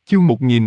Chương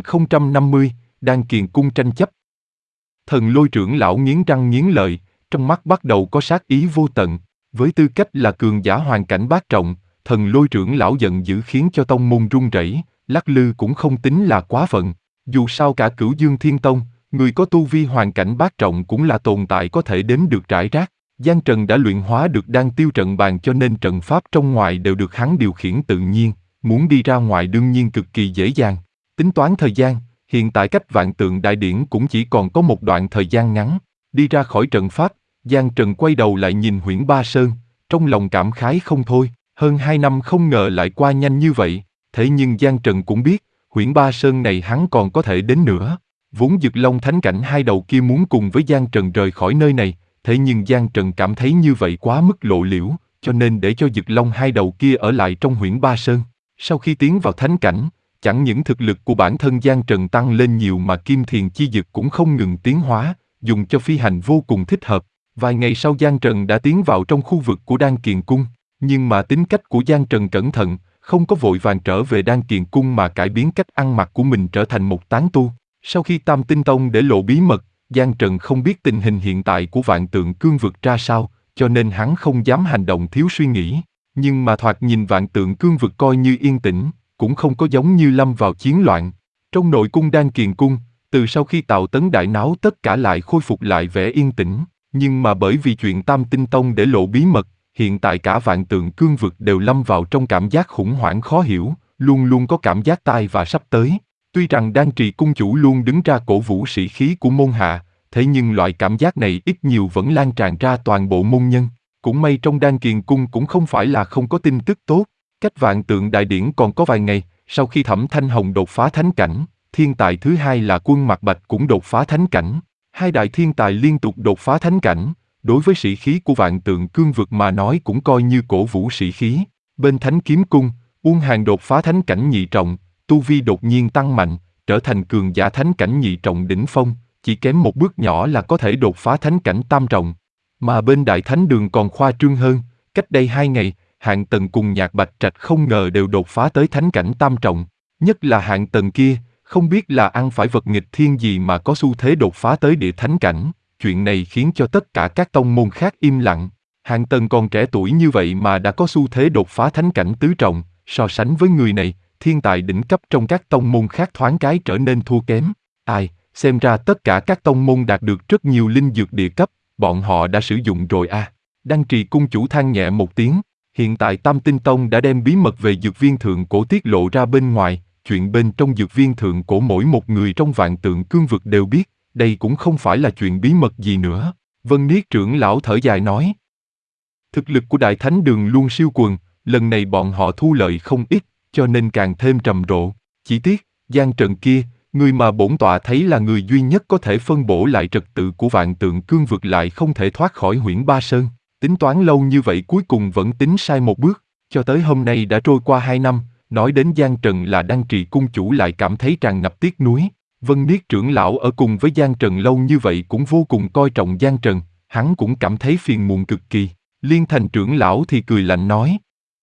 1050, Đan Kiền Cung tranh chấp. Thần Lôi trưởng lão nghiến răng nghiến lợi, trong mắt bắt đầu có sát ý vô tận. Với tư cách là cường giả hoàn cảnh bát trọng, Thần Lôi trưởng lão giận dữ khiến cho tông môn run rẩy, lắc lư cũng không tính là quá phận. Dù sao cả Cửu Dương Thiên Tông, người có tu vi hoàn cảnh bát trọng cũng là tồn tại có thể đếm được rải rác. Giang Trần đã luyện hóa được đan tiêu trận bàn cho nên trận pháp trong ngoài đều được hắn điều khiển tự nhiên, muốn đi ra ngoài đương nhiên cực kỳ dễ dàng. Tính toán thời gian, hiện tại cách Vạn Tượng Đại Điển cũng chỉ còn có một đoạn thời gian ngắn. Đi ra khỏi trận pháp, Giang Trần quay đầu lại nhìn Huyễn Ba Sơn, trong lòng cảm khái không thôi. Hơn 2 năm không ngờ lại qua nhanh như vậy, thế nhưng Giang Trần cũng biết, Huyễn Ba Sơn này hắn còn có thể đến nữa. Vốn Dực Long Thánh Cảnh hai đầu kia muốn cùng với Giang Trần rời khỏi nơi này, thế nhưng Giang Trần cảm thấy như vậy quá mức lộ liễu, cho nên để cho Dực Long hai đầu kia ở lại trong Huyễn Ba Sơn. Sau khi tiến vào Thánh Cảnh, chẳng những thực lực của bản thân Giang Trần tăng lên nhiều mà Kim Thiền Chi Dực cũng không ngừng tiến hóa, dùng cho phi hành vô cùng thích hợp. Vài ngày sau Giang Trần đã tiến vào trong khu vực của Đan Kiền Cung, nhưng mà tính cách của Giang Trần cẩn thận, không có vội vàng trở về Đan Kiền Cung mà cải biến cách ăn mặc của mình trở thành một tán tu. Sau khi Tam Tinh Tông để lộ bí mật, Giang Trần không biết tình hình hiện tại của Vạn Tượng Cương Vực ra sao, cho nên hắn không dám hành động thiếu suy nghĩ. Nhưng mà thoạt nhìn Vạn Tượng Cương Vực coi như yên tĩnh, cũng không có giống như lâm vào chiến loạn. Trong nội cung Đan Kiền Cung, từ sau khi Tạo Tấn đại náo tất cả lại khôi phục lại vẻ yên tĩnh, nhưng mà bởi vì chuyện Tam Tinh Tông để lộ bí mật, hiện tại cả Vạn Tượng Cương Vực đều lâm vào trong cảm giác khủng hoảng khó hiểu, luôn luôn có cảm giác tai và sắp tới. Tuy rằng Đan Trì cung chủ luôn đứng ra cổ vũ sĩ khí của môn hạ, thế nhưng loại cảm giác này ít nhiều vẫn lan tràn ra toàn bộ môn nhân. Cũng may trong Đan Kiền Cung cũng không phải là không có tin tức tốt. Cách Vạn Tượng Đại Điển còn có vài ngày, sau khi Thẩm Thanh Hồng đột phá thánh cảnh, thiên tài thứ hai là Quân Mặc Bạch cũng đột phá thánh cảnh. Hai đại thiên tài liên tục đột phá thánh cảnh, đối với sĩ khí của Vạn Tượng Cương Vực mà nói cũng coi như cổ vũ sĩ khí. Bên Thánh Kiếm Cung, Uông Hàn đột phá thánh cảnh nhị trọng, tu vi đột nhiên tăng mạnh, trở thành cường giả thánh cảnh nhị trọng đỉnh phong, chỉ kém một bước nhỏ là có thể đột phá thánh cảnh tam trọng. Mà bên Đại Thánh Đường còn khoa trương hơn, cách đây 2 ngày, Hạng Tần cùng Nhạc Bạch Trạch không ngờ đều đột phá tới thánh cảnh tam trọng, nhất là Hạng Tần kia, không biết là ăn phải vật nghịch thiên gì mà có xu thế đột phá tới địa thánh cảnh, chuyện này khiến cho tất cả các tông môn khác im lặng. Hạng Tần còn trẻ tuổi như vậy mà đã có xu thế đột phá thánh cảnh tứ trọng, so sánh với người này, thiên tài đỉnh cấp trong các tông môn khác thoáng cái trở nên thua kém. Ai, xem ra tất cả các tông môn đạt được rất nhiều linh dược địa cấp, bọn họ đã sử dụng rồi à. Đan Trì cung chủ than nhẹ một tiếng, hiện tại Tam Tinh Tông đã đem bí mật về dược viên thượng cổ tiết lộ ra bên ngoài, chuyện bên trong dược viên thượng cổ mỗi một người trong Vạn Tượng Cương Vực đều biết, đây cũng không phải là chuyện bí mật gì nữa. Vân Niết trưởng lão thở dài nói. Thực lực của Đại Thánh Đường luôn siêu quần, lần này bọn họ thu lợi không ít, cho nên càng thêm trầm rộ. Chỉ tiếc, Giang Trần kia, người mà bổn tọa thấy là người duy nhất có thể phân bổ lại trật tự của Vạn Tượng Cương Vực lại không thể thoát khỏi Huyễn Ba Sơn. Tính toán lâu như vậy cuối cùng vẫn tính sai một bước, cho tới hôm nay đã trôi qua 2 năm, nói đến Giang Trần là Đan Trì cung chủ lại cảm thấy tràn ngập tiếc nuối. Vân Niết trưởng lão ở cùng với Giang Trần lâu như vậy cũng vô cùng coi trọng Giang Trần, hắn cũng cảm thấy phiền muộn cực kỳ. Liên Thành trưởng lão thì cười lạnh nói.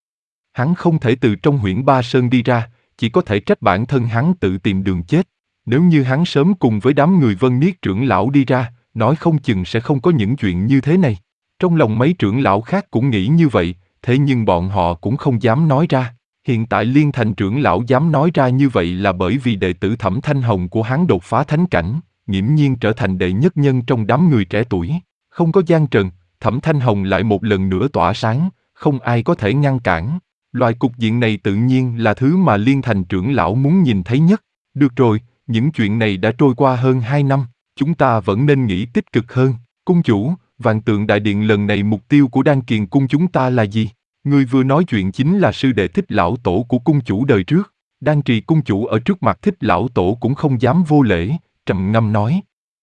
Hắn không thể từ trong Huyễn Ba Sơn đi ra, chỉ có thể trách bản thân hắn tự tìm đường chết. Nếu như hắn sớm cùng với đám người Vân Niết trưởng lão đi ra, nói không chừng sẽ không có những chuyện như thế này. Trong lòng mấy trưởng lão khác cũng nghĩ như vậy, thế nhưng bọn họ cũng không dám nói ra. Hiện tại Liên Thành trưởng lão dám nói ra như vậy là bởi vì đệ tử Thẩm Thanh Hồng của hắn đột phá thánh cảnh, nghiễm nhiên trở thành đệ nhất nhân trong đám người trẻ tuổi. Không có Giang Trần, Thẩm Thanh Hồng lại một lần nữa tỏa sáng, không ai có thể ngăn cản. Loại cục diện này tự nhiên là thứ mà Liên Thành trưởng lão muốn nhìn thấy nhất. Được rồi, những chuyện này đã trôi qua hơn 2 năm, chúng ta vẫn nên nghĩ tích cực hơn. Cung chủ, Vạn Tượng Đại Điện lần này mục tiêu của Đan Kiền Cung chúng ta là gì? Người vừa nói chuyện chính là sư đệ Thích lão tổ của cung chủ đời trước. Đan Trì cung chủ ở trước mặt Thích lão tổ cũng không dám vô lễ, trầm ngâm nói.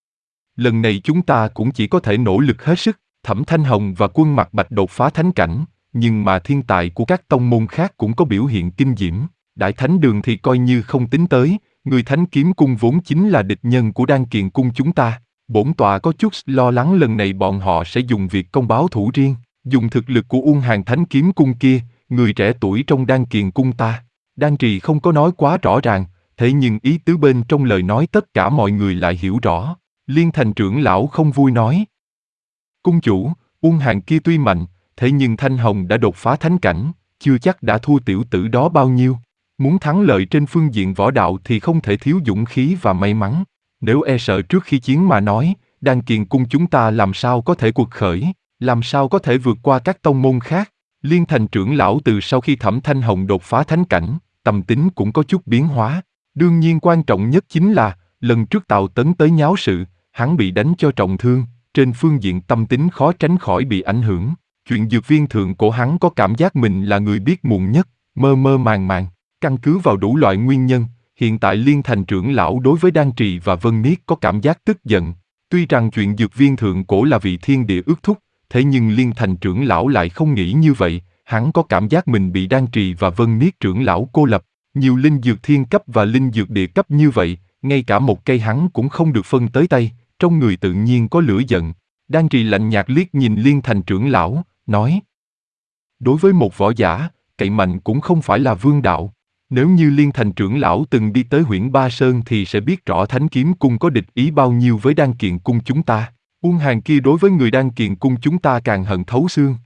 Lần này chúng ta cũng chỉ có thể nỗ lực hết sức. Thẩm Thanh Hồng và Quân Mặc Bạch đột phá thánh cảnh, nhưng mà thiên tài của các tông môn khác cũng có biểu hiện kinh diễm. Đại Thánh Đường thì coi như không tính tới, người Thánh Kiếm Cung vốn chính là địch nhân của Đan Kiền Cung chúng ta. Bổn tọa có chút lo lắng lần này bọn họ sẽ dùng việc công báo thủ riêng, dùng thực lực của Uông Hàn Thánh Kiếm Cung kia, người trẻ tuổi trong Đan Kiền Cung ta. Đan Trì không có nói quá rõ ràng, thế nhưng ý tứ bên trong lời nói tất cả mọi người lại hiểu rõ. Liên Thành trưởng lão không vui nói. Cung chủ, Uông Hàn kia tuy mạnh, thế nhưng Thanh Hồng đã đột phá thánh cảnh, chưa chắc đã thua tiểu tử đó bao nhiêu. Muốn thắng lợi trên phương diện võ đạo thì không thể thiếu dũng khí và may mắn. Nếu e sợ trước khi chiến mà nói, Đan Kiền cung chúng ta làm sao có thể quật khởi, làm sao có thể vượt qua các tông môn khác. Liên Thành trưởng lão từ sau khi Thẩm Thanh Hồng đột phá thánh cảnh, tâm tính cũng có chút biến hóa. Đương nhiên quan trọng nhất chính là, lần trước Tào Tấn tới nháo sự, hắn bị đánh cho trọng thương, trên phương diện tâm tính khó tránh khỏi bị ảnh hưởng. Chuyện dược viên thượng cổ hắn có cảm giác mình là người biết muộn nhất, mơ mơ màng màng. Căn cứ vào đủ loại nguyên nhân, hiện tại Liên Thành trưởng lão đối với Đan Trì và Vân Niết có cảm giác tức giận. Tuy rằng chuyện dược viên thượng cổ là vì thiên địa ước thúc, thế nhưng Liên Thành trưởng lão lại không nghĩ như vậy, hắn có cảm giác mình bị Đan Trì và Vân Niết trưởng lão cô lập. Nhiều linh dược thiên cấp và linh dược địa cấp như vậy, ngay cả một cây hắn cũng không được phân tới tay, trong người tự nhiên có lửa giận. Đan Trì lạnh nhạt liếc nhìn Liên Thành trưởng lão, nói: đối với một võ giả, cậy mạnh cũng không phải là vương đạo. Nếu như Liên Thành trưởng lão từng đi tới Huyễn Ba Sơn thì sẽ biết rõ Thánh Kiếm Cung có địch ý bao nhiêu với Đan Kiền Cung chúng ta. Uông Hàn kia đối với người Đan Kiền Cung chúng ta càng hận thấu xương.